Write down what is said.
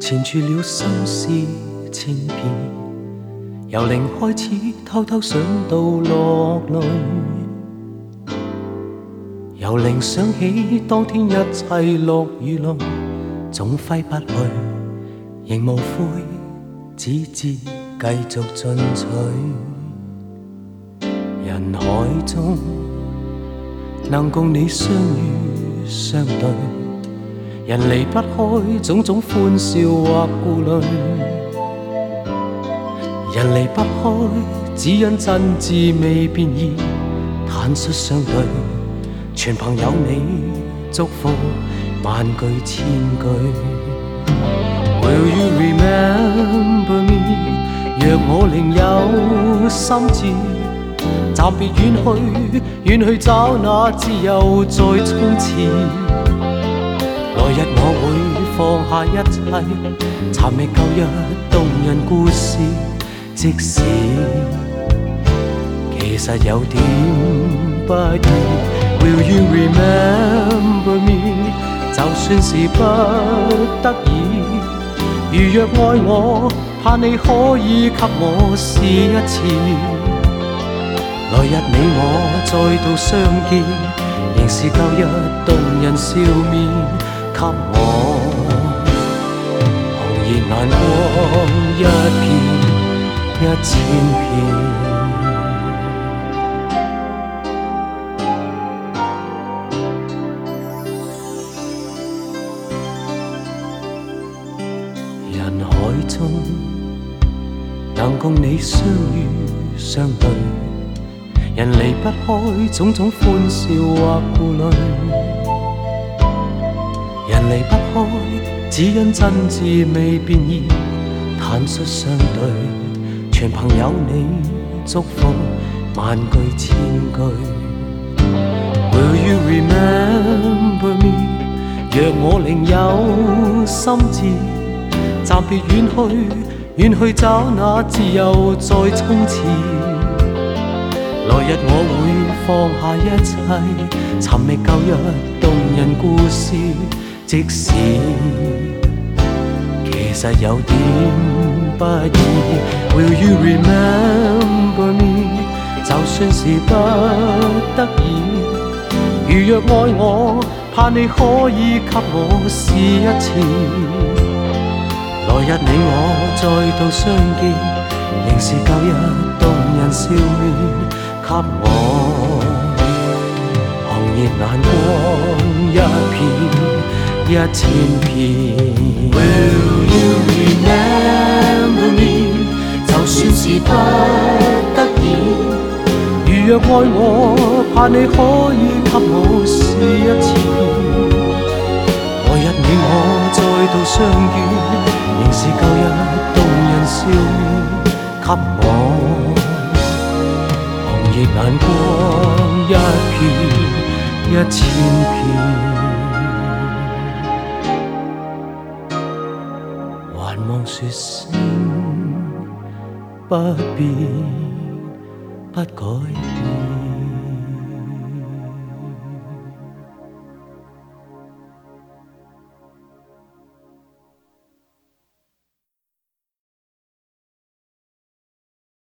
纏住了心事千遍，由零开始，偷偷想到落泪。由零想起當天一切落與淚，總揮不去，仍無悔，只知繼續進取。人海中能共你相遇相對，人離不開種種歡笑或顧慮。人離不開，只因真摯未變異，坦率相對。全憑有你祝福，萬句千句。Will you remember me？ 若我另有心志，暫別遠去，遠去找那自由再衝刺。來日我會放下一切，尋覓舊日動人故事。即使其實有點不易。Will you remember me？ 就算是不得已，如若愛我，盼你可以給我試一次。來日你我再度相見，仍是舊日動人笑面，給我紅熱眼光一片一千片。人海中能共你相遇相對，人離不開種種歡笑或顧慮。人離不開，只因真摯未變異，坦率相對。全憑有你祝福，萬句千句。Will you remember me？ 若我另有心志，暫別遠去，遠去找那自由再衝刺。來日我會放下一切，尋覓舊日動人故事。即使其實有點不易。Will you remember me？ 就算是不得已，如若愛我，盼你可以給我試一次。來日你我再度相見，仍是舊日動人笑面，給我紅熱眼光一片一千片。Will you remember me？ 就算是不得已，如若愛我，盼你可以給我試一次。來日你我再度相見，仍是舊日動人笑面，給我紅熱眼光一片一千片。還望說聲不變不改變。